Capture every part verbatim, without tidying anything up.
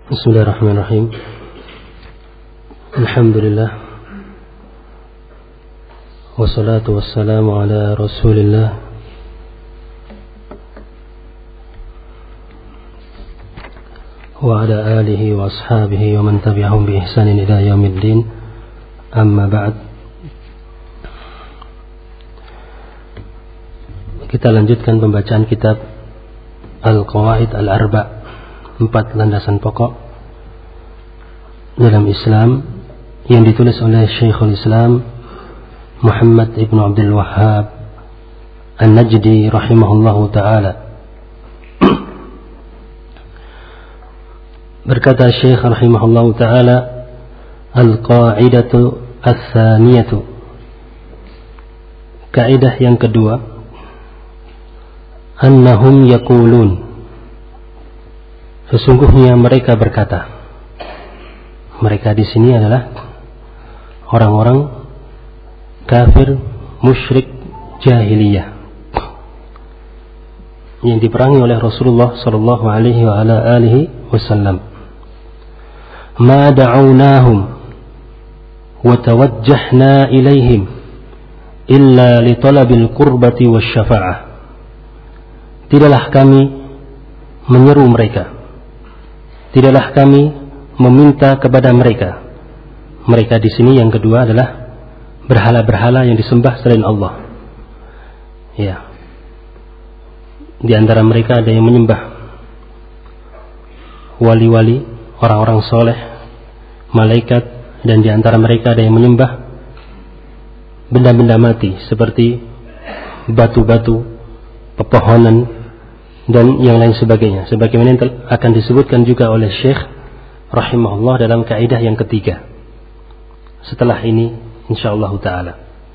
Bismillahirrahmanirrahim. Alhamdulillah. Wassalatu wassalamu ala Rasulillah wa ala alihi wa ashabihi wa man tabi'ahum bi ihsanin ila yaumiddin. Amma ba'd. Kita lanjutkan pembacaan kitab Al-Qawaid Al-Arba', empat landasan pokok dalam Islam, yang ditulis oleh Syekhul Islam Muhammad ibn Abdul Wahhab An-Najdi rahimahullahu ta'ala. Berkata Syekh rahimahullahu ta'ala, Al-Qa'idatu Al-Thaniyatu, kaidah yang kedua, Annahum yaqulun, sesungguhnya mereka berkata. Mereka di sini adalah orang-orang kafir, musyrik, jahiliyah yang diperangi oleh Rasulullah sallallahu alaihi wa ala alihi wasallam. Ma da'awnahum wa tawajjahna ilaihim illa li talabil qurbati wasyafa'ah. Tidaklah kami menyeru mereka, tidaklah kami meminta kepada mereka. Mereka di sini yang kedua adalah berhala-berhala yang disembah selain Allah. Ya. Di antara mereka ada yang menyembah wali-wali, orang-orang soleh, malaikat, dan di antara mereka ada yang menyembah benda-benda mati seperti batu-batu, pepohonan, dan yang lain sebagainya. Sebagaimana akan disebutkan juga oleh Syekh rahimahullah dalam kaidah yang ketiga setelah ini insyaallah ta'ala.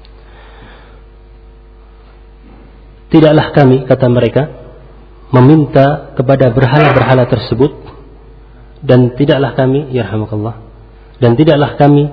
Tidaklah kami, kata mereka, meminta kepada berhala-berhala tersebut, dan tidaklah kami, yarhamukallah, dan tidaklah kami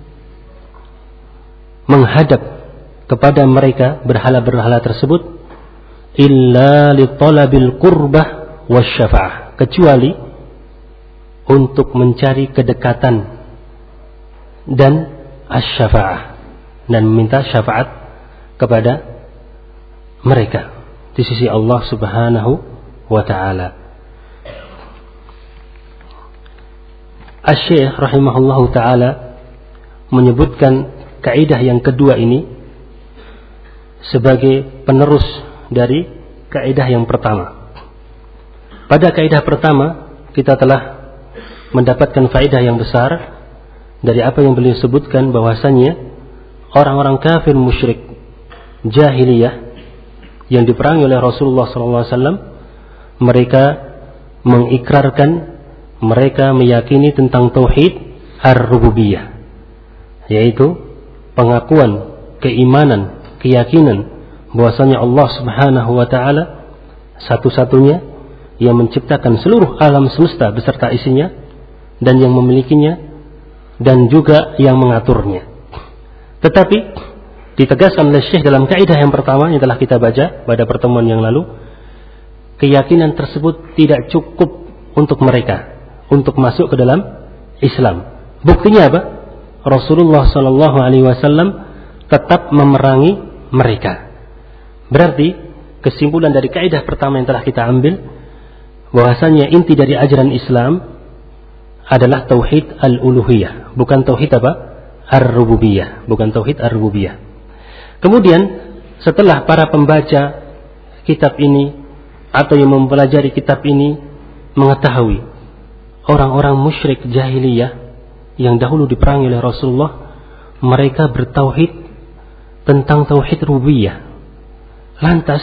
menghadap kepada mereka berhala-berhala tersebut illa li talabil qurbah wasyafa'ah, kecuali untuk mencari kedekatan dan asy-syafa'ah, dan meminta syafaat kepada mereka di sisi Allah Subhanahu wa ta'ala. Asy-Syaikh rahimahullahu ta'ala menyebutkan kaidah yang kedua ini sebagai penerus dari kaidah yang pertama. Pada kaidah pertama kita telah mendapatkan faedah yang besar dari apa yang beliau sebutkan, bahwasanya orang-orang kafir musyrik jahiliyah yang diperangi oleh Rasulullah sallallahu alaihi wasallam, mereka mengikrarkan, mereka meyakini tentang tauhid ar-rububiyah, yaitu pengakuan, keimanan, keyakinan bahwasanya Allah Subhanahu wa taala satu-satunya yang menciptakan seluruh alam semesta beserta isinya, dan yang memilikinya, dan juga yang mengaturnya. Tetapi ditegaskan oleh Syekh dalam kaidah yang pertama yang telah kita baca pada pertemuan yang lalu, keyakinan tersebut tidak cukup untuk mereka untuk masuk ke dalam Islam. Buktinya apa? Rasulullah sallallahu alaihi wasallam tetap memerangi mereka. Berarti kesimpulan dari kaidah pertama yang telah kita ambil, bahwasanya inti dari ajaran Islam adalah tauhid al-uluhiyah, bukan tauhid apa? Ar-rububiyah, bukan tauhid ar-rububiyah. Kemudian setelah para pembaca kitab ini atau yang mempelajari kitab ini mengetahui orang-orang musyrik jahiliyah yang dahulu diperangi oleh Rasulullah, mereka bertauhid tentang tauhid rububiyah. Lantas,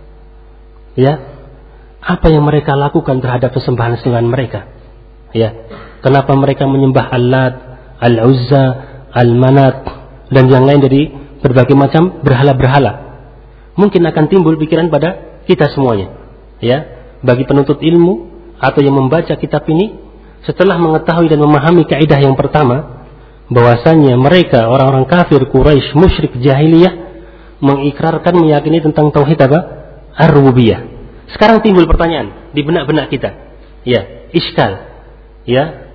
ya, apa yang mereka lakukan terhadap sesembahan-sembahan mereka? Ya, kenapa mereka menyembah Al-Lat, Al-Uzza, Al-Manat, dan yang lain dari berbagai macam berhala-berhala? Mungkin akan timbul pikiran pada kita semuanya. Ya, bagi penuntut ilmu atau yang membaca kitab ini, setelah mengetahui dan memahami kaidah yang pertama, bahwasanya mereka orang-orang kafir Quraisy musyrik jahiliyah mengikrarkan, meyakini tentang tauhid apa? Ar-rububiyah. Sekarang timbul pertanyaan di benak-benak kita. Ya, iskal. ya,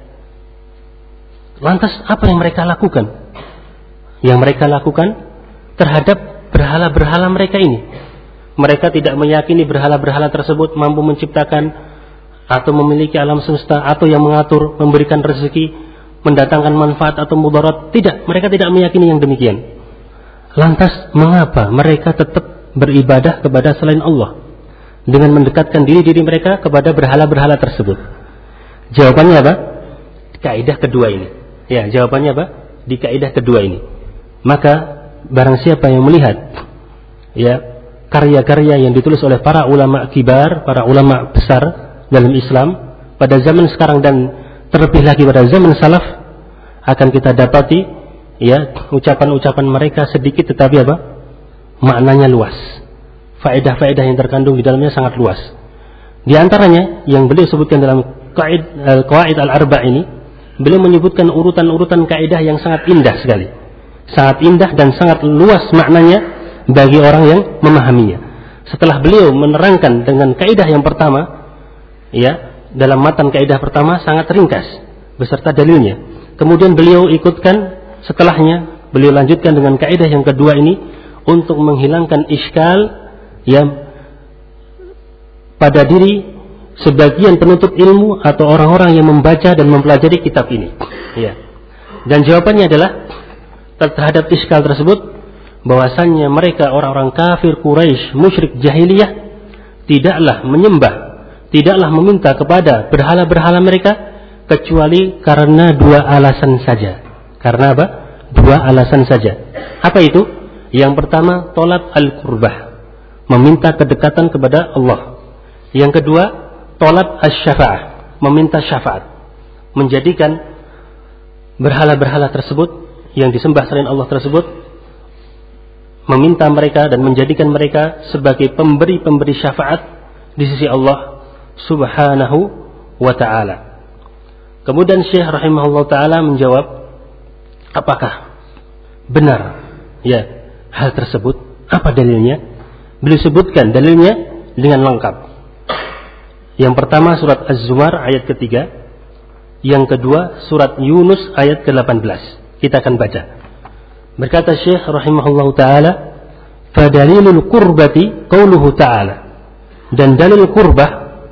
lantas apa yang mereka lakukan? Yang mereka lakukan terhadap berhala-berhala mereka ini. Mereka tidak meyakini berhala-berhala tersebut mampu menciptakan atau memiliki alam semesta, atau yang mengatur, memberikan rezeki, mendatangkan manfaat atau mudarat. Tidak, mereka tidak meyakini yang demikian. Lantas mengapa mereka tetap beribadah kepada selain Allah dengan mendekatkan diri-diri mereka kepada berhala-berhala tersebut? Jawabannya apa? Kaidah kedua ini. Ya, jawabannya apa? Di kaidah kedua ini. Maka barang siapa yang melihat ya karya-karya yang ditulis oleh para ulama kibar, para ulama besar dalam Islam pada zaman sekarang dan terlebih lagi pada zaman salaf, akan kita dapati ya ucapan-ucapan mereka sedikit tetapi apa? Maknanya luas. Faedah-faedah yang terkandung di dalamnya sangat luas. Di antaranya yang beliau sebutkan dalam Qawaid al-Arba' ini, beliau menyebutkan urutan-urutan kaidah yang sangat indah sekali. Sangat indah dan sangat luas maknanya bagi orang yang memahaminya. Setelah beliau menerangkan dengan kaidah yang pertama, ya, dalam matan kaidah pertama sangat ringkas beserta dalilnya. Kemudian beliau ikutkan setelahnya, beliau lanjutkan dengan kaidah yang kedua ini untuk menghilangkan iskal yang pada diri sebagian penuntut ilmu atau orang-orang yang membaca dan mempelajari kitab ini. Ya. Dan jawabannya adalah terhadap iskal tersebut, bahwasannya mereka orang-orang kafir Quraisy, musyrik jahiliyah, tidaklah menyembah, tidaklah meminta kepada berhala-berhala mereka kecuali karena dua alasan saja. Karena apa? Dua alasan saja. Apa itu? Yang pertama, tolab al-qurbah, meminta kedekatan kepada Allah. Yang kedua, tolab asy-syafa'ah, meminta syafaat, menjadikan berhala-berhala tersebut yang disembah selain Allah tersebut, meminta mereka dan menjadikan mereka sebagai pemberi-pemberi syafaat di sisi Allah Subhanahu wa ta'ala. Kemudian Syekh rahimahullah ta'ala menjawab, apakah benar ya hal tersebut? Apa dalilnya? Beliau sebutkan dalilnya dengan lengkap. Yang pertama surat Az-Zumar ayat ketiga, yang kedua surat Yunus ayat ke delapan belas. Kita akan baca. Berkata Syekh rahimahullah ta'ala, fadalilul qurbati qauluhu ta'ala, dan dalil qurbah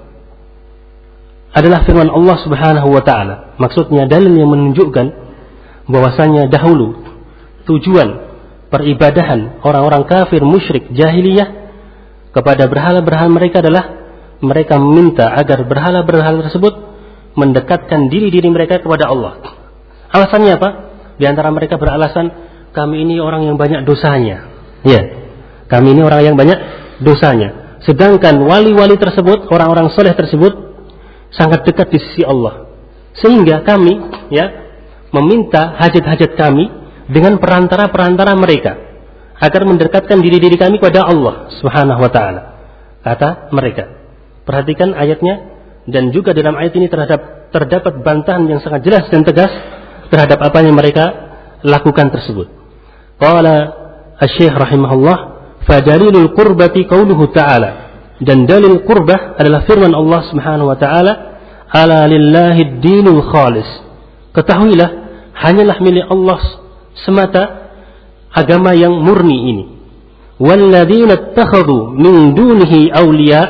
adalah firman Allah Subhanahu wa ta'ala. Maksudnya dalil yang menunjukkan bahwasanya dahulu tujuan peribadahan orang-orang kafir musyrik jahiliyah kepada berhala-berhala mereka adalah mereka meminta agar berhala-berhala tersebut mendekatkan diri-diri mereka kepada Allah. Alasannya apa? Di antara mereka beralasan, kami ini orang yang banyak dosanya. Ya, kami ini orang yang banyak dosanya. Sedangkan wali-wali tersebut, orang-orang soleh tersebut sangat dekat di sisi Allah. Sehingga kami, ya, meminta hajat-hajat kami dengan perantara-perantara mereka agar mendekatkan diri-diri kami kepada Allah Subhanahu wa ta'ala. Kata mereka. Perhatikan ayatnya, dan juga dalam ayat ini terhadap terdapat bantahan yang sangat jelas dan tegas terhadap apa yang mereka lakukan tersebut. Qala asy-syekh rahimahullah, fadalilul qurbati qauluhu ta'ala, dan dalil qurbah adalah firman Allah Subhanahu wa ta'ala, ala lillahi ad-dinul khalis, ketahuilah hanyalah milik Allah semata agama yang murni ini. Walladzina ittakhadhu min dunihi awliya,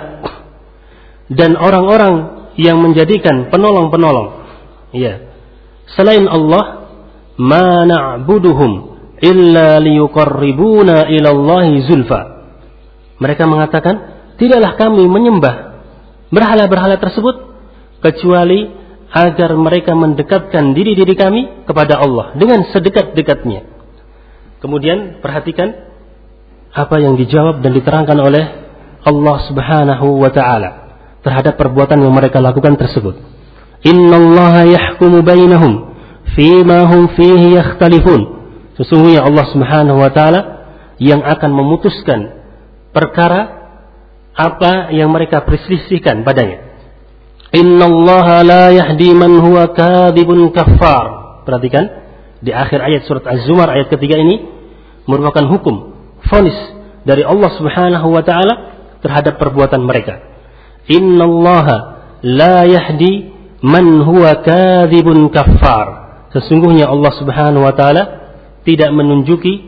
dan orang-orang yang menjadikan penolong-penolong ya selain Allah, ma na'buduhum illa liyuqarribuna ila Allahi zulfa, mereka mengatakan tidaklah kami menyembah berhala-berhala tersebut kecuali agar mereka mendekatkan diri-diri kami kepada Allah dengan sedekat-dekatnya. Kemudian perhatikan apa yang dijawab dan diterangkan oleh Allah Subhanahu wa ta'ala terhadap perbuatan yang mereka lakukan tersebut. Innallaha yahkumu bainahum fima hum fihi yakhtalifun, sesungguhnya Allah Subhanahu wa ta'ala yang akan memutuskan perkara apa yang mereka perselisihkan padanya. Innallaha la yahdi man huwa kadhibun kaffar. Perhatikan di akhir ayat surat Az-Zumar ayat ketiga ini merupakan hukum vonis dari Allah Subhanahu wa ta'ala terhadap perbuatan mereka. Innallaha la yahdi man huwa kadzibun kaffar. Sesungguhnya Allah Subhanahu wa taala tidak menunjuki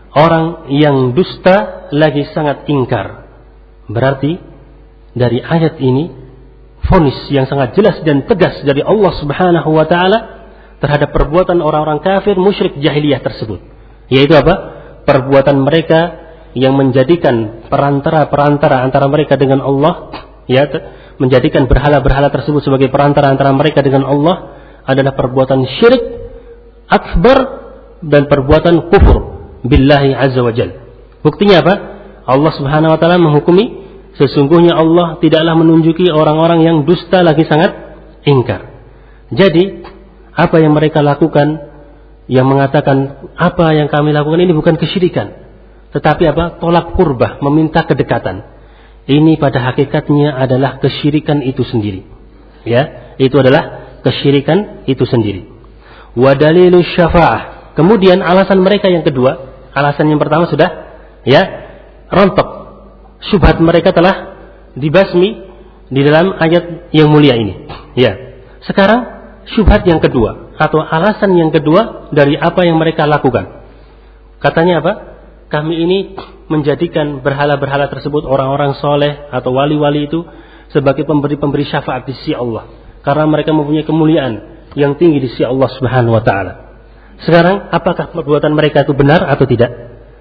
orang yang dusta lagi sangat ingkar. Berarti dari ayat ini vonis yang sangat jelas dan tegas dari Allah Subhanahu wa taala terhadap perbuatan orang-orang kafir musyrik jahiliyah tersebut. Yaitu apa? Perbuatan mereka yang menjadikan perantara-perantara antara mereka dengan Allah, ya, menjadikan berhala-berhala tersebut sebagai perantara antara mereka dengan Allah adalah perbuatan syirik akbar dan perbuatan kufur billahi azza wa jalla. Buktinya apa? Allah Subhanahu wa taala menghukumi sesungguhnya Allah tidaklah menunjuki orang-orang yang dusta lagi sangat ingkar. Jadi, apa yang mereka lakukan, yang mengatakan apa yang kami lakukan ini bukan kesyirikan, tetapi apa? Tolak qurbah, meminta kedekatan. Ini pada hakikatnya adalah kesyirikan itu sendiri. Ya, itu adalah kesyirikan itu sendiri. Wa dalilus syafa'ah. Kemudian alasan mereka yang kedua, alasan yang pertama sudah ya rontok. Syubhat mereka telah dibasmi di dalam ayat yang mulia ini. Ya. Sekarang syubhat yang kedua atau alasan yang kedua dari apa yang mereka lakukan. Katanya apa? Kami ini menjadikan berhala-berhala tersebut orang-orang soleh atau wali-wali itu sebagai pemberi-pemberi syafaat di sisi Allah. Karena mereka mempunyai kemuliaan yang tinggi di sisi Allah Subhanahu wa taala. Sekarang apakah perbuatan mereka itu benar atau tidak?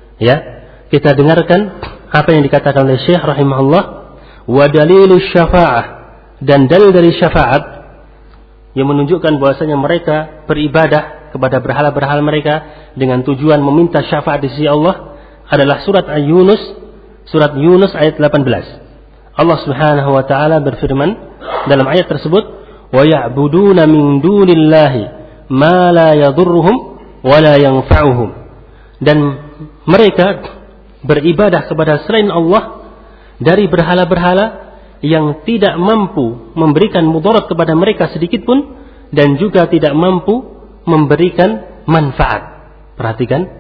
Ya, kita dengarkan apa yang dikatakan oleh Syekh rahimahullah, wa dalilus syafa'ah, dan dalil dari syafaat yang menunjukkan bahwasanya mereka beribadah kepada berhala-berhala mereka dengan tujuan meminta syafaat di sisi Allah adalah surat Yunus, surat Yunus ayat delapan belas. Allah Subhanahu wa taala berfirman dalam ayat tersebut, wa ya'buduna min dunillahi ma la yadhurruhum wa la yanfa'uhum. Dan mereka beribadah kepada selain Allah dari berhala-berhala yang tidak mampu memberikan mudarat kepada mereka sedikit pun dan juga tidak mampu memberikan manfaat. Perhatikan.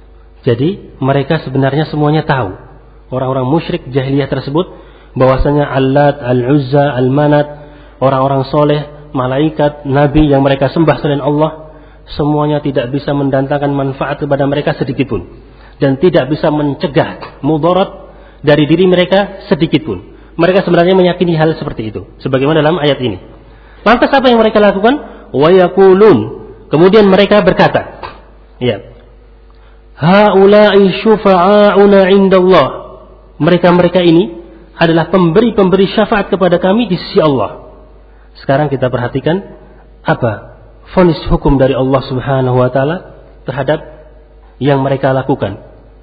Jadi mereka sebenarnya semuanya tahu, orang-orang musyrik jahiliyah tersebut, bahwasanya Allat, Al-Uzza, Al-Manat, orang-orang soleh, malaikat, nabi yang mereka sembah selain Allah, semuanya tidak bisa mendatangkan manfaat kepada mereka sedikit pun, dan tidak bisa mencegah mudarat dari diri mereka sedikit pun. Mereka sebenarnya meyakini hal seperti itu, sebagaimana dalam ayat ini. Lantas apa yang mereka lakukan? Wa yaqulun, kemudian mereka berkata, ya, haula'i syufa'auna 'indallah. Mereka-mereka ini adalah pemberi-pemberi syafaat kepada kami di sisi Allah. Sekarang kita perhatikan apa vonis hukum dari Allah Subhanahu wa taala terhadap yang mereka lakukan.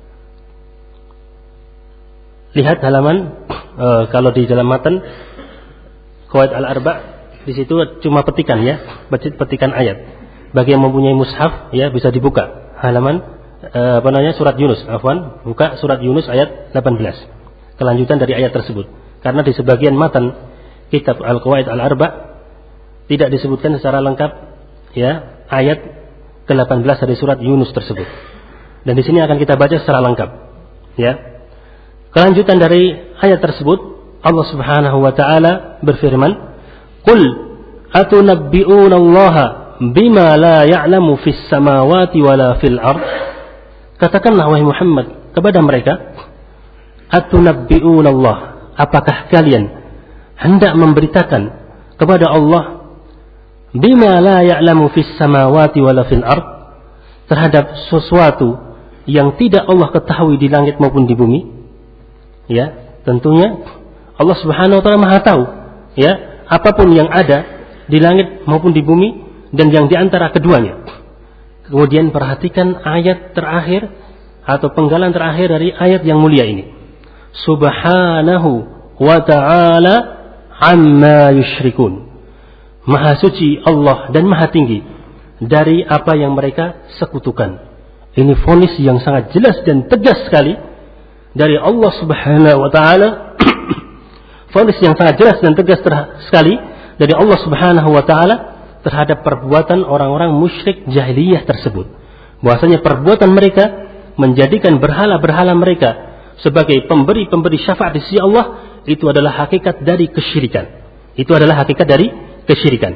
Lihat halaman e, kalau di dalam matan Qawaid al-Arba' di situ cuma petikan ya, petikan ayat. Bagi yang mempunyai mushaf ya bisa dibuka halaman apa namanya surat Yunus, afwan, buka surat Yunus ayat delapan belas. Kelanjutan dari ayat tersebut. Karena di sebagian matan kitab Al-Qawaid Al-Arba' tidak disebutkan secara lengkap ya ayat ke delapan belas dari surat Yunus tersebut. Dan di sini akan kita baca secara lengkap. Ya. Kelanjutan dari ayat tersebut, Allah Subhanahu wa taala berfirman, "Qul atunabbi'una Allaha bima la ya'lamu fis samawati wala fil ardh." Katakanlah wahai Muhammad kepada mereka, atunabbi'una Allah, apakah kalian hendak memberitakan kepada Allah bima la ya'lamu fis samawati wala fil ard, terhadap sesuatu yang tidak Allah ketahui di langit maupun di bumi? Ya, tentunya Allah Subhanahu wa taala Maha tahu, ya, apapun yang ada di langit maupun di bumi dan yang di antara keduanya. Kemudian perhatikan ayat terakhir atau penggalan terakhir dari ayat yang mulia ini. Subhanahu wa ta'ala amma yusyrikun. Maha suci Allah dan maha tinggi dari apa yang mereka sekutukan. Ini vonis yang sangat jelas dan tegas sekali dari Allah Subhanahu wa ta'ala. Vonis yang sangat jelas dan tegas sekali dari Allah Subhanahu wa ta'ala terhadap perbuatan orang-orang musyrik jahiliyah tersebut. Bahwasanya perbuatan mereka menjadikan berhala-berhala mereka sebagai pemberi-pemberi syafaat di sisi Allah, itu adalah hakikat dari kesyirikan. Itu adalah hakikat dari kesyirikan.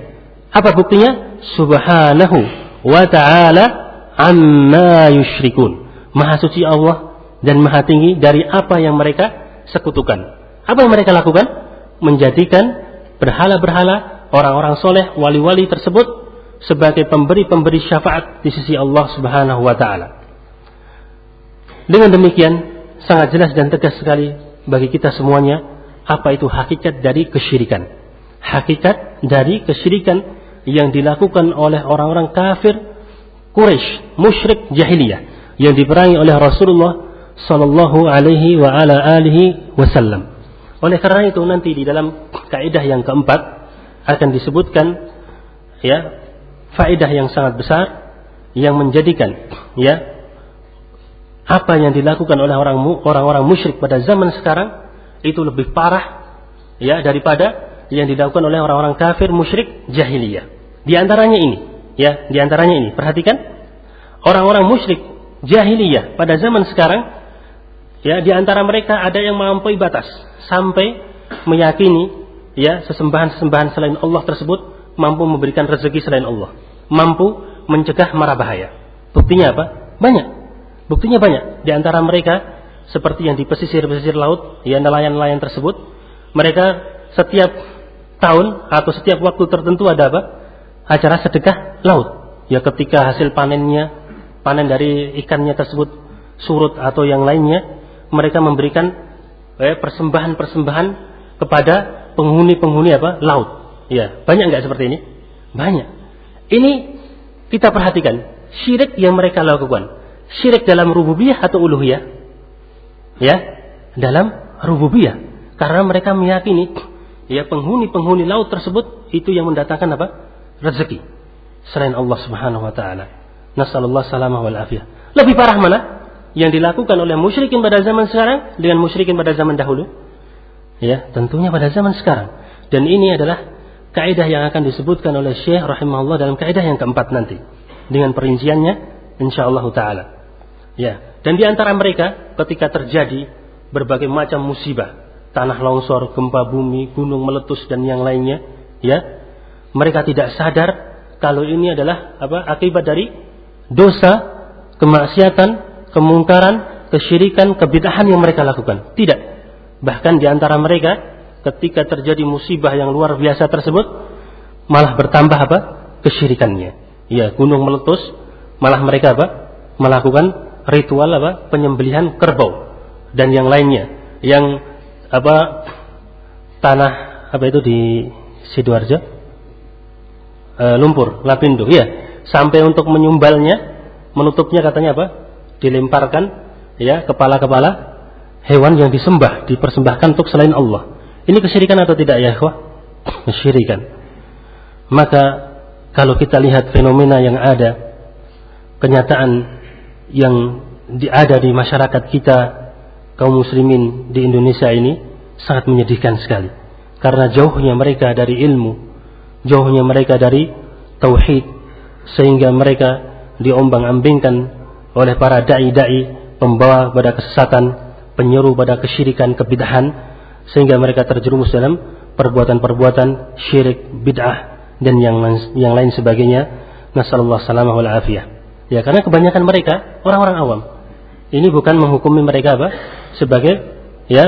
Apa buktinya? Subhanahu wa ta'ala amma yusyrikun. Maha suci Allah dan maha tinggi dari apa yang mereka sekutukan. Apa yang mereka lakukan? Menjadikan berhala-berhala, orang-orang soleh, wali-wali tersebut sebagai pemberi-pemberi syafaat di sisi Allah Subhanahu wa ta'ala. Dengan demikian sangat jelas dan tegas sekali bagi kita semuanya apa itu hakikat dari kesyirikan. Hakikat dari kesyirikan yang dilakukan oleh orang-orang kafir Quraisy, musyrik jahiliyah yang diperangi oleh Rasulullah sallallahu alaihi wa ala alihi wasallam. Oleh karena itu nanti di dalam kaidah yang keempat akan disebutkan ya faedah yang sangat besar yang menjadikan ya apa yang dilakukan oleh orang orang-orang musyrik pada zaman sekarang itu lebih parah ya daripada yang dilakukan oleh orang-orang kafir musyrik jahiliyah. Di antaranya ini, ya, di antaranya ini. Perhatikan, orang-orang musyrik jahiliyah pada zaman sekarang, ya, di antara mereka ada yang melampaui batas sampai meyakini, ya, sesembahan-sesembahan selain Allah tersebut mampu memberikan rezeki selain Allah, mampu mencegah mara bahaya. Buktinya apa? Banyak. Buktinya banyak. Di antara mereka seperti yang di pesisir-pesisir laut, ya, nelayan-nelayan tersebut, mereka setiap tahun atau setiap waktu tertentu ada apa? Acara sedekah laut. Ya, ketika hasil panennya, panen dari ikannya tersebut surut atau yang lainnya, mereka memberikan eh, persembahan-persembahan kepada penghuni-penghuni apa? Laut. Ya, banyak enggak seperti ini? Banyak. Ini kita perhatikan, syirik yang mereka lakukan. Syirik dalam rububiyah atau uluhiyah? Ya, dalam rububiyah. Karena mereka meyakini ya penghuni-penghuni laut tersebut itu yang mendatangkan apa? Rezeki selain Allah Subhanahu wa taala. Nasallallahu salamah wal afiyah. Lebih parah mana? Yang dilakukan oleh musyrikin pada zaman sekarang dengan musyrikin pada zaman dahulu? Ya, tentunya pada zaman sekarang. Dan ini adalah kaidah yang akan disebutkan oleh Syekh rahimahullah dalam kaidah yang keempat nanti dengan perinciannya insyaallah taala. Ya, dan di antara mereka ketika terjadi berbagai macam musibah, tanah longsor, gempa bumi, gunung meletus dan yang lainnya, ya, mereka tidak sadar kalau ini adalah apa? Akibat dari dosa, kemaksiatan, kemungkaran, kesyirikan, kebid'ahan yang mereka lakukan. Tidak. Bahkan di antara mereka ketika terjadi musibah yang luar biasa tersebut malah bertambah apa? Kesyirikannya. Ya, gunung meletus, malah mereka apa? Melakukan ritual apa? Penyembelihan kerbau dan yang lainnya. Yang apa? Tanah apa itu di Sidoarjo? E, lumpur, Lapindo, ya. Sampai untuk menyumbalnya, menutupnya katanya apa? Dilemparkan ya kepala-kepala hewan yang disembah, dipersembahkan untuk selain Allah. Ini kesyirikan atau tidak ya, ikhwah? Kesyirikan. Maka kalau kita lihat fenomena yang ada, kenyataan yang di, ada di masyarakat kita kaum muslimin di Indonesia ini sangat menyedihkan sekali. Karena jauhnya mereka dari ilmu, jauhnya mereka dari tauhid, sehingga mereka diombang-ambingkan oleh para dai-dai pembawa pada kesesatan, penyeru pada kesyirikan, kebid'ahan, sehingga mereka terjerumus dalam perbuatan-perbuatan syirik, bid'ah dan yang yang lain sebagainya. Nasallallahu salamah wal afiyah. Ya, karena kebanyakan mereka orang-orang awam. Ini bukan menghukumi mereka apa? Sebagai ya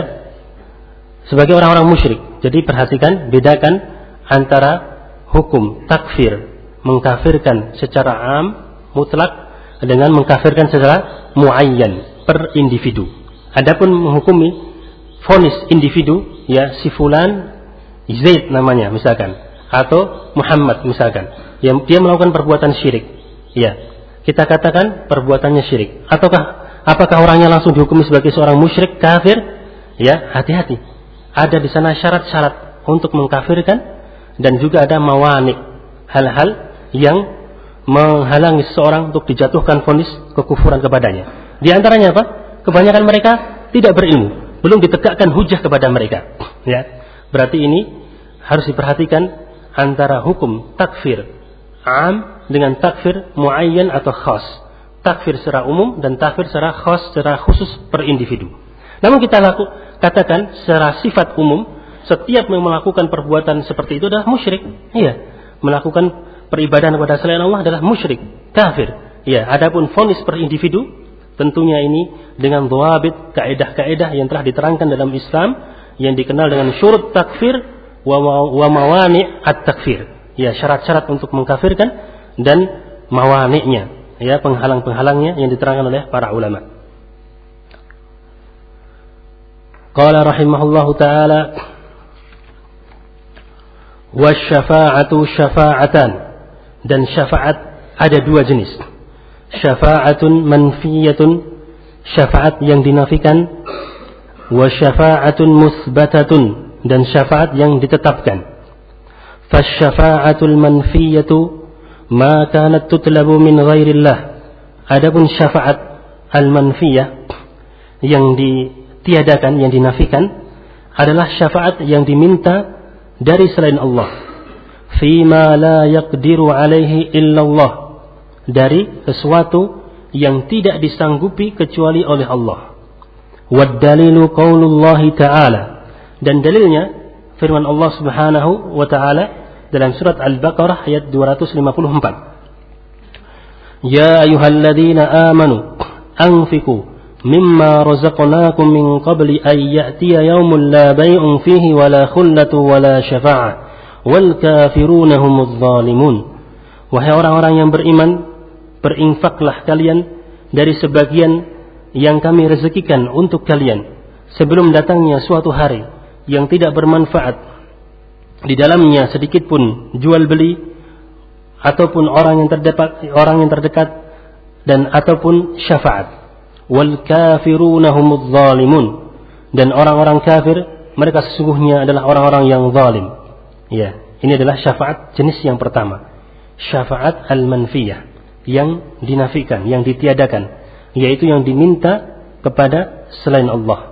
sebagai orang-orang musyrik. Jadi perhatikan, bedakan antara hukum takfir, mengkafirkan secara am, mutlak, dengan mengkafirkan secara muayyan, per individu. Adapun menghukumi vonis individu, ya si fulan Zaid namanya misalkan, atau Muhammad misalkan, yang dia melakukan perbuatan syirik. Ya, kita katakan perbuatannya syirik. Ataukah apakah orangnya langsung dihukumi sebagai seorang musyrik kafir? Ya, hati-hati. Ada di sana syarat-syarat untuk mengkafirkan dan juga ada mawani, hal-hal yang menghalangi seseorang untuk dijatuhkan vonis kekufuran kepadanya. Di antaranya apa? Kebanyakan mereka tidak berilmu, belum ditegakkan hujah kepada mereka. Ya, berarti ini harus diperhatikan antara hukum takfir am dengan takfir muayyan atau khas. Takfir secara umum dan takfir secara khas, secara khusus per individu. Namun kita laku, katakan secara sifat umum, setiap yang melakukan perbuatan seperti itu adalah musyrik. Iya. melakukan peribadahan kepada selain Allah adalah musyrik, kafir. Ya, adapun vonis per individu tentunya ini dengan dhawabit, kaidah-kaidah yang telah diterangkan dalam Islam yang dikenal dengan syurut takfir wa mawani' at-takfir. Ya, syarat-syarat untuk mengkafirkan dan mawani'nya, ya, penghalang-penghalangnya yang diterangkan oleh para ulama. Qala rahimahullahu taala wasyafa'atu syafa'atan, dan syafaat ada dua jenis. Syafa'atun manfiyatun, syafaat yang dinafikan, wa syafa'atun musbatatun, dan syafaat yang ditetapkan. Fasyafa'atul manfiyatu ma kanat tutlabu min ghairillah. Adapun syafaat al-manfiyah yang ditiadakan, yang dinafikan, adalah syafaat yang diminta dari selain Allah. Fima la yaqdiru alaihi illallah, dari sesuatu yang tidak disanggupi kecuali oleh Allah. Wad dalilu qaulullahi ta'ala, dan dalilnya firman Allah Subhanahu wa taala dalam surat Al-Baqarah ayat dua ratus lima puluh empat. Ya ayyuhalladzina amanu anfiqu mimma razaqnakum min qabli an ya'tiya yaumun la bay'un fihi wala khullatu wala syafa'ah wal kafiruna humudz zalimun. Wahai orang-orang yang beriman, berinfaklah kalian dari sebagian yang kami rezekikan untuk kalian sebelum datangnya suatu hari yang tidak bermanfaat di dalamnya sedikit pun jual beli ataupun orang yang terdekat, orang yang terdekat dan ataupun syafaat. Wal kafiruna humudz zalimun, dan orang-orang kafir mereka sesungguhnya adalah orang-orang yang zalim. Ya, ini adalah syafaat jenis yang pertama. Syafaat al-manfiyah, yang dinafikan, yang ditiadakan, yaitu yang diminta kepada selain Allah.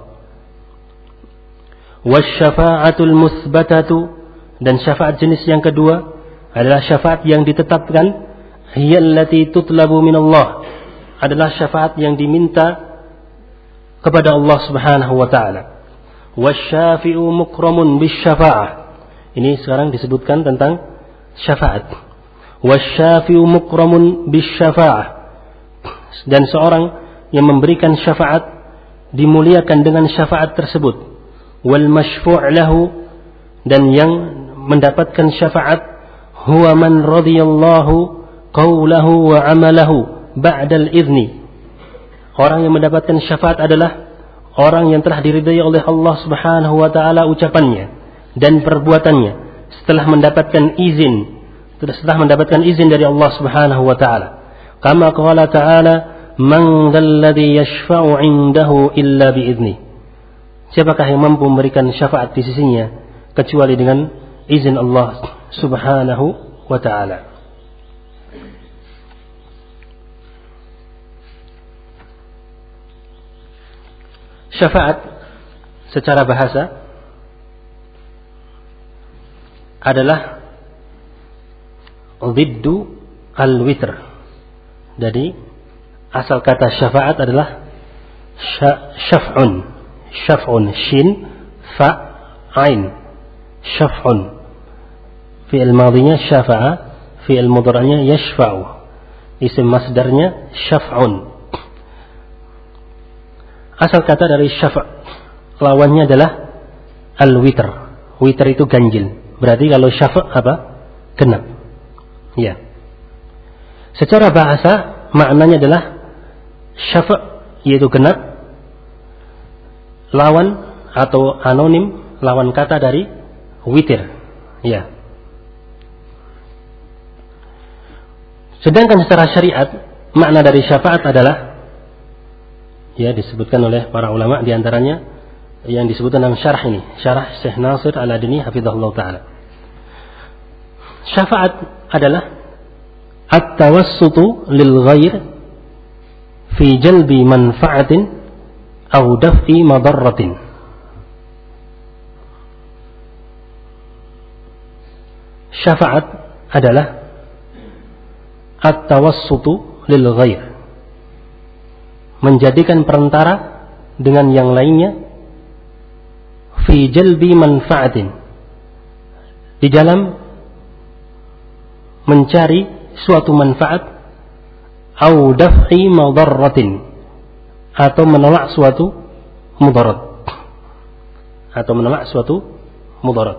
Wasyafa'atul musbatatu, dan syafaat jenis yang kedua adalah syafaat yang ditetapkan, hiyallati tutlabu minallah, adalah syafaat yang diminta kepada Allah Subhanahu wa taala. Wasyafi'u mukramun bisyafa'ah. Ini sekarang disebutkan tentang syafaat. Wasyafi'u mukramun bisyafa'ah, dan seorang yang memberikan syafaat dimuliakan dengan syafaat tersebut. Wal masyfu' lahu, dan yang mendapatkan syafaat huwa man radiyallahu qawlahu wa amalahu ba'dal idzni. Orang yang mendapatkan syafaat adalah orang yang telah diridai oleh Allah Subhanahu wa taala ucapannya dan perbuatannya setelah mendapatkan izin, setelah mendapatkan izin dari Allah Subhanahu wa taala. Kama qala ta'ala, man dzalladzi yashfa'u 'indahu illa bi'idznih. Siapakah yang mampu memberikan syafaat di sisinya kecuali dengan izin Allah Subhanahu wa taala. Syafaat secara bahasa adalah dhiddu al-witr. Jadi asal kata syafaat adalah syaf'un, syaf'un, shin fa ain, syaf'un. Fi'il madhinya syafa'a, fi'il mudhari'nya yashfa'u, isim masdarnya syaf'un. Asal kata dari syafa', lawannya adalah al-witr. Witr itu ganjil. Berarti kalau syafa' apa? Genap. Ya. Secara bahasa maknanya adalah syafa' yaitu genap, lawan atau anonim, lawan kata dari witir. Ya. Sedangkan secara syariat makna dari syafaat adalah, ya, disebutkan oleh para ulama, di antaranya yang disebutkan dalam syarah ini, syarah Syekh Nasir Al-Adini hafizahullah taala. Syafaat adalah at-tawassutu lil ghair fi jalbi manfa'atin aw daf'i madarratin. Syafaat adalah at-tawassutu lil ghair, menjadikan perantara dengan yang lainnya, fi jalbi manfa'atin, di dalam mencari suatu manfaat, au daf'i madarratin, atau menolak suatu mudarat, atau menolak suatu mudarat.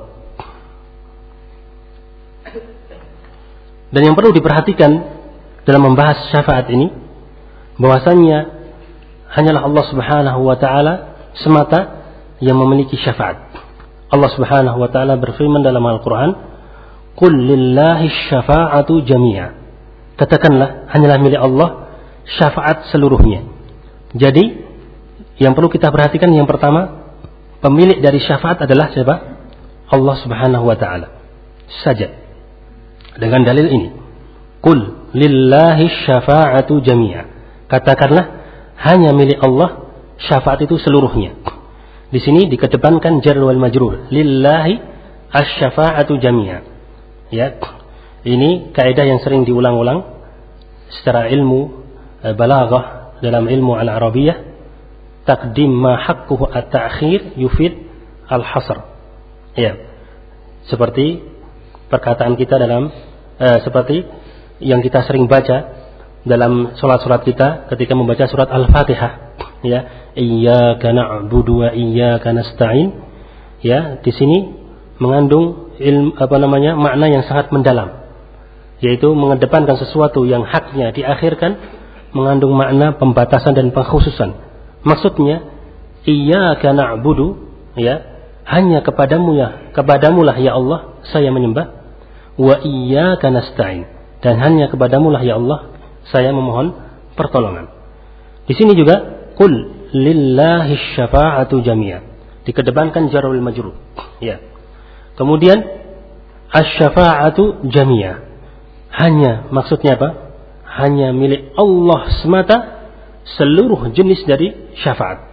Dan yang perlu diperhatikan dalam membahas syafaat ini, bahwasannya hanyalah Allah Subhanahu wa taala semata yang memiliki syafaat. Allah Subhanahu wa taala berfirman dalam Al-Qur'an, "Qul lillahi syafa'atu jami'a." Katakanlah, hanyalah milik Allah syafaat seluruhnya. Jadi, yang perlu kita perhatikan yang pertama, pemilik dari syafaat adalah siapa? Allah Subhanahu wa taala saja. Dengan dalil ini, "Qul lillahi syafa'atu jami'a." Katakanlah, hanya milik Allah syafaat itu seluruhnya. Di sini dikedepankan jar wal majrur, lillahi asy-syafa'atu jami'a. Ya. Ini kaidah yang sering diulang-ulang secara ilmu balaghah dalam ilmu al-Arabiyyah. Taqdim ma haqquhu at-ta'khir yufid al-hasr. Ya. Seperti perkataan kita dalam eh, seperti yang kita sering baca dalam sholat-sholat kita ketika membaca surat Al-Fatihah, ya, iyyaka na'budu wa iyyaka nasta'in. Ya, di sini mengandung ilmu, apa namanya, makna yang sangat mendalam, yaitu mengedepankan sesuatu yang haknya diakhirkan, mengandung makna pembatasan dan pengkhususan. Maksudnya, iyyaka na'budu, ya, hanya kepadamu ya, kepadamulah ya Allah saya menyembah, wa iyyaka nasta'in, dan hanya kepadamulah ya Allah saya memohon pertolongan. Di sini juga qul lillahi syafa'atu jami'a, dikedepankan jarul majrur, ya. Kemudian asy-syafa'atu jami'a, hanya maksudnya apa? Hanya milik Allah semata seluruh jenis dari syafaat.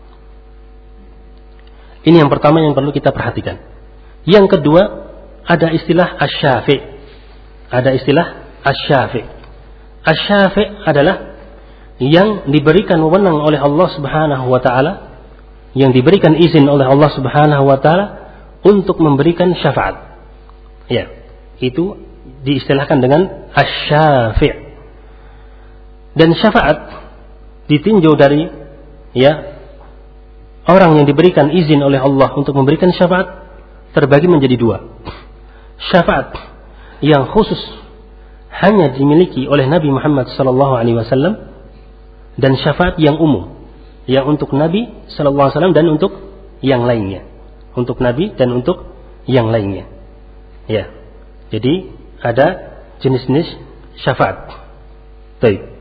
Ini yang pertama yang perlu kita perhatikan. Yang kedua, ada istilah asy-syafi'. Ada istilah asy-syafi'. Asy-syafi' adalah yang diberikan wewenang oleh Allah Subhanahu wa taala, yang diberikan izin oleh Allah Subhanahu wa taala untuk memberikan syafaat. Ya, itu diistilahkan dengan asy-syafi'. Dan syafaat ditinjau dari, ya, orang yang diberikan izin oleh Allah untuk memberikan syafaat terbagi menjadi dua. Syafaat yang khusus hanya dimiliki oleh Nabi Muhammad sallallahu alaihi wasallam, dan syafaat yang umum yang untuk Nabi sallallahu alaihi wasallam dan untuk yang lainnya. Untuk Nabi dan untuk yang lainnya. Ya. Jadi ada jenis-jenis syafaat. Baik.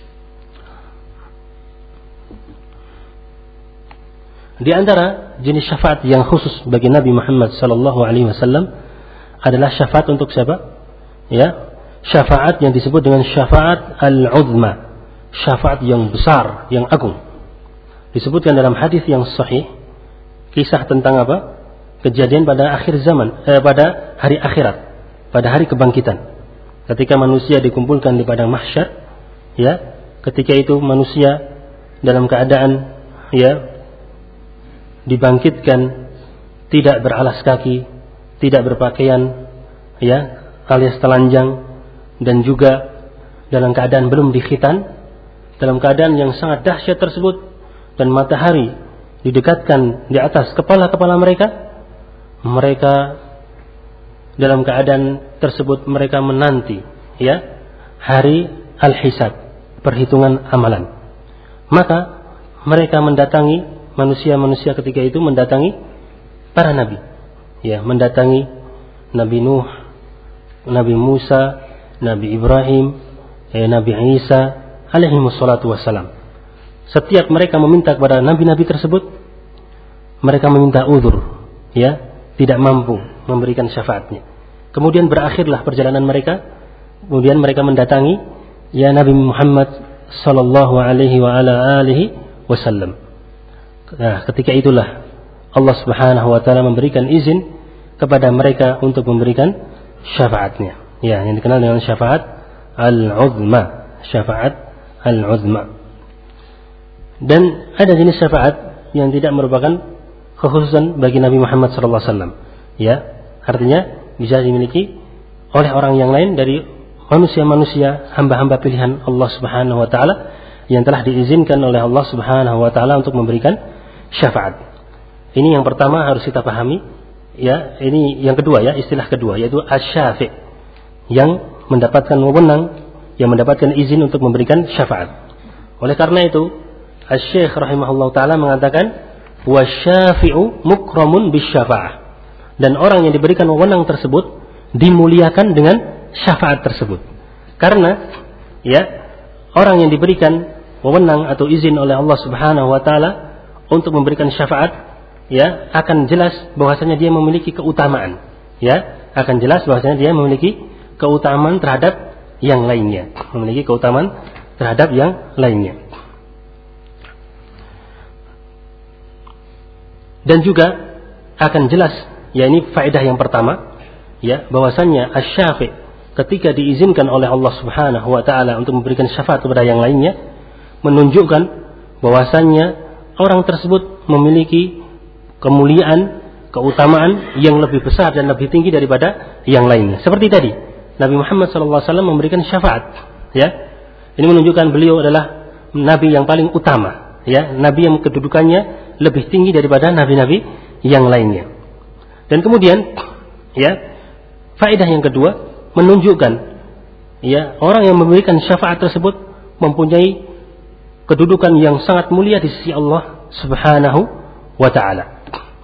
Di antara jenis syafaat yang khusus bagi Nabi Muhammad sallallahu alaihi wasallam adalah syafaat untuk siapa? Ya, syafaat yang disebut dengan syafaat al-uzma, syafaat yang besar, yang agung. Disebutkan dalam hadis yang sahih, kisah tentang apa? Kejadian pada akhir zaman, eh, pada hari akhirat, pada hari kebangkitan. Ketika manusia dikumpulkan di padang mahsyar, ya, ketika itu manusia dalam keadaan, ya, dibangkitkan tidak beralas kaki, tidak berpakaian, ya, alias telanjang, dan juga dalam keadaan belum dikhitan, dalam keadaan yang sangat dahsyat tersebut, dan matahari didekatkan di atas kepala-kepala mereka. Mereka dalam keadaan tersebut mereka menanti, ya, hari al-hisab, perhitungan amalan. Maka mereka mendatangi, manusia-manusia ketika itu mendatangi para nabi, ya, mendatangi Nabi Nuh, Nabi Musa, Nabi Ibrahim, eh, Nabi Isa alaihi wassalatu wassalam. Setiap mereka meminta kepada nabi-nabi tersebut, mereka meminta uzur, ya, tidak mampu memberikan syafaatnya. Kemudian berakhirlah perjalanan mereka. Kemudian mereka mendatangi, ya, Nabi Muhammad sallallahu alaihi wa ala alihi wasallam. Nah, ketika itulah Allah Subhanahu wa taala memberikan izin kepada mereka untuk memberikan syafaatnya, ya, yang dikenal dengan syafaat al-uzma, syafaat al-uzma. Dan ada jenis syafaat yang tidak merupakan kekhususan bagi Nabi Muhammad sallallahu alaihi wasallam, ya, artinya bisa dimiliki oleh orang yang lain dari manusia-manusia, hamba-hamba pilihan Allah Subhanahu wa taala yang telah diizinkan oleh Allah Subhanahu wa taala untuk memberikan syafaat. Ini yang pertama harus kita pahami, ya. Ini yang kedua, ya, istilah kedua, yaitu asy-syafi', yang mendapatkan wewenang, yang mendapatkan izin untuk memberikan syafaat. Oleh karena itu, Asy-Syaikh rahimahullah taala mengatakan wasyafi'u mukramun bisyafa'ah, dan orang yang diberikan wewenang tersebut dimuliakan dengan syafaat tersebut. Karena, ya, orang yang diberikan wewenang atau izin oleh Allah Subhanahu wa taala untuk memberikan syafaat, ya, akan jelas bahwasanya dia memiliki keutamaan, ya, akan jelas bahwasanya dia memiliki keutamaan terhadap yang lainnya, memiliki keutamaan terhadap yang lainnya. Dan juga akan jelas, ya, ini faedah yang pertama, ya, bahwasanya asy-syafi' ketika diizinkan oleh Allah Subhanahu wa taala untuk memberikan syafaat kepada yang lainnya, menunjukkan bahwasanya orang tersebut memiliki kemuliaan, keutamaan yang lebih besar dan lebih tinggi daripada yang lainnya. Seperti tadi Nabi Muhammad shallallahu alaihi wasallam memberikan syafaat, ya. Ini menunjukkan beliau adalah nabi yang paling utama, ya, nabi yang kedudukannya lebih tinggi daripada nabi-nabi yang lainnya. Dan kemudian, ya, faedah yang kedua menunjukkan, ya, orang yang memberikan syafaat tersebut mempunyai kedudukan yang sangat mulia di sisi Allah Subhanahu wa taala.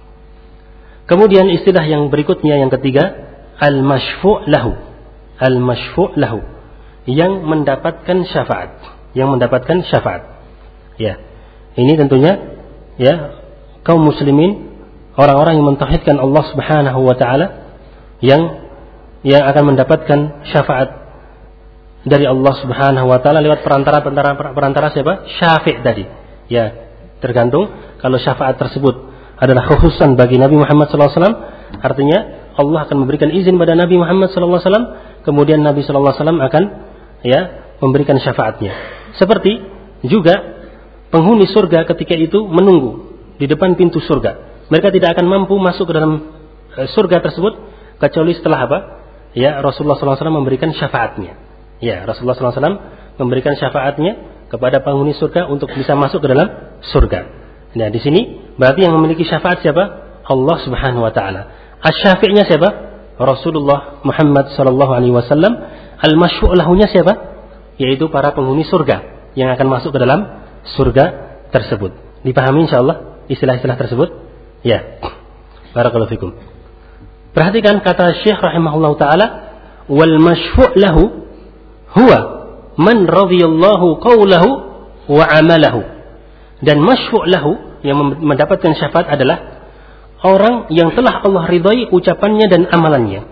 Kemudian istilah yang berikutnya yang ketiga, al-masyfu' lahu. Al-masyfu' lahu, yang mendapatkan syafaat, yang mendapatkan syafaat. Ya. Ini tentunya, ya, kaum muslimin, orang-orang yang mentauhidkan Allah Subhanahu wa taala, yang yang akan mendapatkan syafaat dari Allah Subhanahu wa taala lewat perantara perantara perantara siapa? Syafi' tadi. Ya, tergantung kalau syafaat tersebut adalah khususan bagi Nabi Muhammad sallallahu alaihi wasallam, artinya Allah akan memberikan izin pada Nabi Muhammad sallallahu alaihi wasallam, kemudian Nabi sallallahu alaihi wasallam akan, ya, memberikan syafaatnya. Seperti juga penghuni surga ketika itu menunggu di depan pintu surga. Mereka tidak akan mampu masuk ke dalam surga tersebut kecuali setelah apa? Ya, Rasulullah sallallahu alaihi wasallam memberikan syafaatnya. Ya, Rasulullah sallallahu alaihi wasallam memberikan syafaatnya kepada penghuni surga untuk bisa masuk ke dalam surga. Nah, di sini berarti yang memiliki syafaat siapa? Allah Subhanahu wa taala. Asy-syafi'nya siapa? Rasulullah Muhammad sallallahu alaihi wasallam. Al-masyfu' lahunya siapa? Yaitu para penghuni surga yang akan masuk ke dalam surga tersebut. Dipahami insyaallah istilah-istilah tersebut? Ya. Barakallahu fikum. Perhatikan kata Syekh rahimahullah taala, wal masyfu' lahu huwa man radhiyallahu qawlahu wa amalahu. Dan masyfu' lahu, yang mendapatkan syafaat adalah orang yang telah Allah ridhai ucapannya dan amalannya.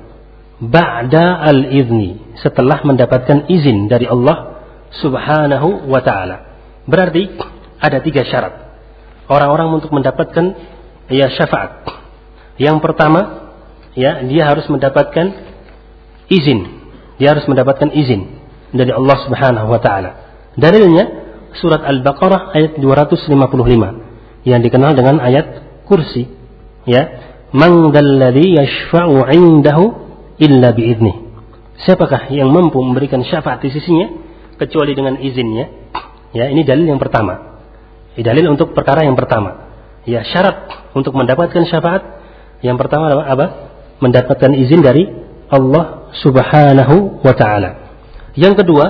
Ba'da al-idzni, setelah mendapatkan izin dari Allah Subhanahu wa ta'ala. Berarti ada tiga syarat orang-orang untuk mendapatkan, ya, syafaat. Yang pertama, ya, dia harus mendapatkan izin. Dia harus mendapatkan izin dari Allah Subhanahu wa ta'ala. Dalilnya surat Al-Baqarah ayat dua ratus lima puluh lima yang dikenal dengan ayat kursi, ya, man dzalladzi yashfa'u 'indahu illa bi'idnih. Siapakah yang mampu memberikan syafaat di sisinya kecuali dengan izinnya? Ya, ini dalil yang pertama. Ini dalil untuk perkara yang pertama. Ya, syarat untuk mendapatkan syafaat yang pertama adalah apa? Mendapatkan izin dari Allah Subhanahu wa taala. Yang kedua,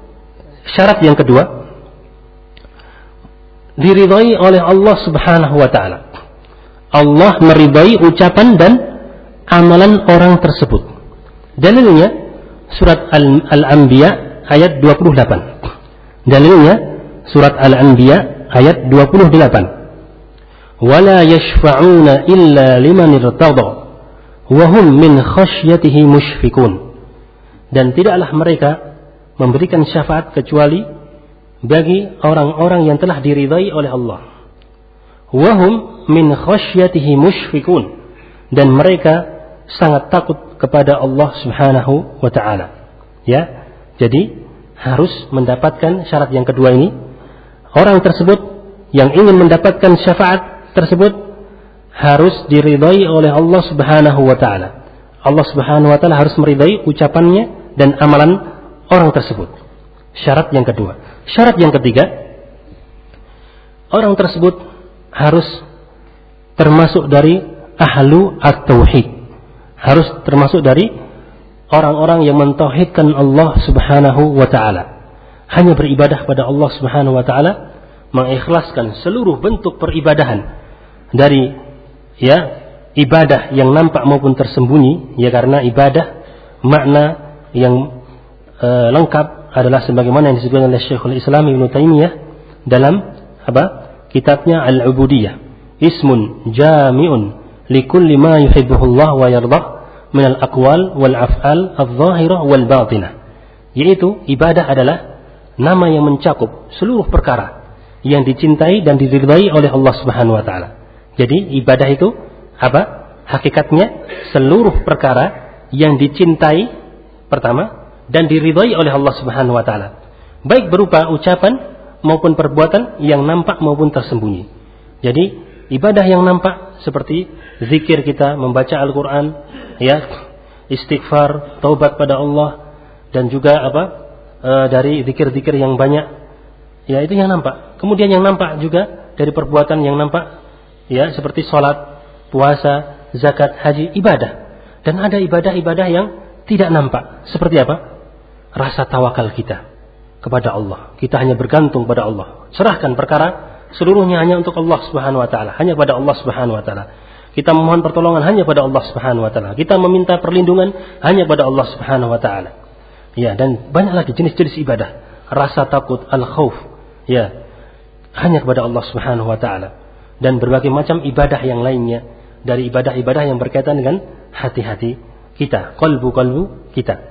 syarat yang kedua, diridhai oleh Allah Subhanahu wa taala. Allah meridhai ucapan dan amalan orang tersebut. Dalilnya surat Al-Anbiya ayat dua puluh delapan. Dalilnya surat Al-Anbiya ayat dua puluh delapan. Wala yashfa'una illa liman irtada wa hum min khasyatihi musyfikun. Dan tidaklah mereka memberikan syafaat kecuali bagi orang-orang yang telah diridhai oleh Allah. Wa hum min khasyatihi musyfikun. Dan mereka sangat takut kepada Allah Subhanahu wa taala. Ya. Jadi harus mendapatkan syarat yang kedua ini. Orang tersebut yang ingin mendapatkan syafaat tersebut harus diridhai oleh Allah Subhanahu wa taala. Allah Subhanahu wa taala harus meridai ucapannya dan amalan orang tersebut. Syarat yang kedua. Syarat yang ketiga, orang tersebut harus termasuk dari ahlu at-tauhid. Harus termasuk dari orang-orang yang mentauhidkan Allah Subhanahu wa taala. Hanya beribadah pada Allah Subhanahu wa taala, mengikhlaskan seluruh bentuk peribadahan dari ya ibadah yang nampak maupun tersembunyi, ya karena ibadah makna yang e, lengkap adalah sebagaimana yang disebutkan oleh Syekhul Islam Ibnu Taimiyah dalam apa? Kitabnya Al-Ubudiyah. Ismun jami'un likulli ma yuhibbuhu Allah wa yardah min al-aqwal wal af'al adh-dhahirah wal batinah. Yaitu ibadah adalah nama yang mencakup seluruh perkara yang dicintai dan diridai oleh Allah Subhanahu wa taala. Jadi ibadah itu apa? Hakikatnya seluruh perkara yang dicintai pertama dan diridai oleh Allah Subhanahu wa taala. Baik berupa ucapan maupun perbuatan yang nampak maupun tersembunyi. Jadi ibadah yang nampak seperti zikir kita, membaca Al-Qur'an, ya, istighfar, taubat pada Allah dan juga apa? E, dari zikir-zikir yang banyak. Ya, itu yang nampak. Kemudian yang nampak juga dari perbuatan yang nampak, ya, seperti salat, puasa, zakat, haji, ibadah. Dan ada ibadah-ibadah yang tidak nampak. Seperti apa? Rasa tawakal kita kepada Allah. Kita hanya bergantung pada Allah. Serahkan perkara seluruhnya hanya untuk Allah Subhanahu wa taala, hanya pada Allah Subhanahu wa taala. Kita memohon pertolongan hanya pada Allah Subhanahu wa taala. Kita meminta perlindungan hanya pada Allah Subhanahu wa taala. Ya, dan banyak lagi jenis-jenis ibadah. Rasa takut, al-khauf, ya, hanya kepada Allah Subhanahu wa taala. Dan berbagai macam ibadah yang lainnya dari ibadah-ibadah yang berkaitan dengan hati-hati kita, qalbu-qalbu kita.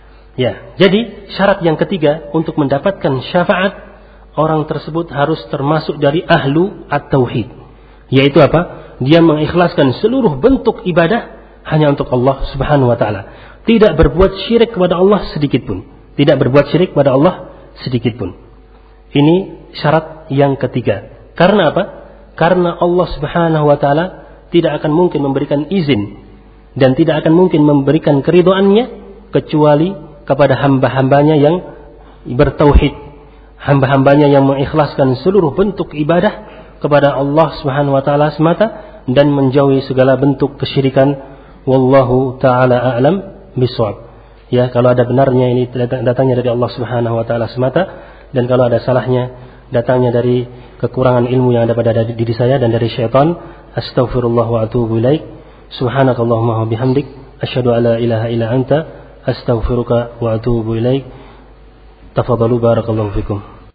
Ya, jadi syarat yang ketiga untuk mendapatkan syafaat, orang tersebut harus termasuk dari ahlu at-tauhid. Yaitu apa? Dia mengikhlaskan seluruh bentuk ibadah hanya untuk Allah Subhanahu wa taala. Tidak berbuat syirik kepada Allah sedikit pun. Tidak berbuat syirik kepada Allah sedikit pun. Ini syarat yang ketiga. Karena apa? Karena Allah Subhanahu wa taala tidak akan mungkin memberikan izin dan tidak akan mungkin memberikan keridhaannya kecuali kepada hamba-hambanya yang bertauhid, hamba-hambanya yang mengikhlaskan seluruh bentuk ibadah kepada Allah Subhanahu wa taala semata dan menjauhi segala bentuk kesyirikan. Wallahu taala a'lam bishawab. Ya, kalau ada benarnya ini datangnya dari Allah Subhanahu wa taala semata, dan kalau ada salahnya datangnya dari kekurangan ilmu yang ada pada diri saya dan dari syaitan. Astaghfirullah wa atubu ilaik. Subhanakallahumma wa bihamdik asyhadu an la ilaha illa anta astaghfiruka wa atubu ilaik. Tafadhalu barakallahu fikum.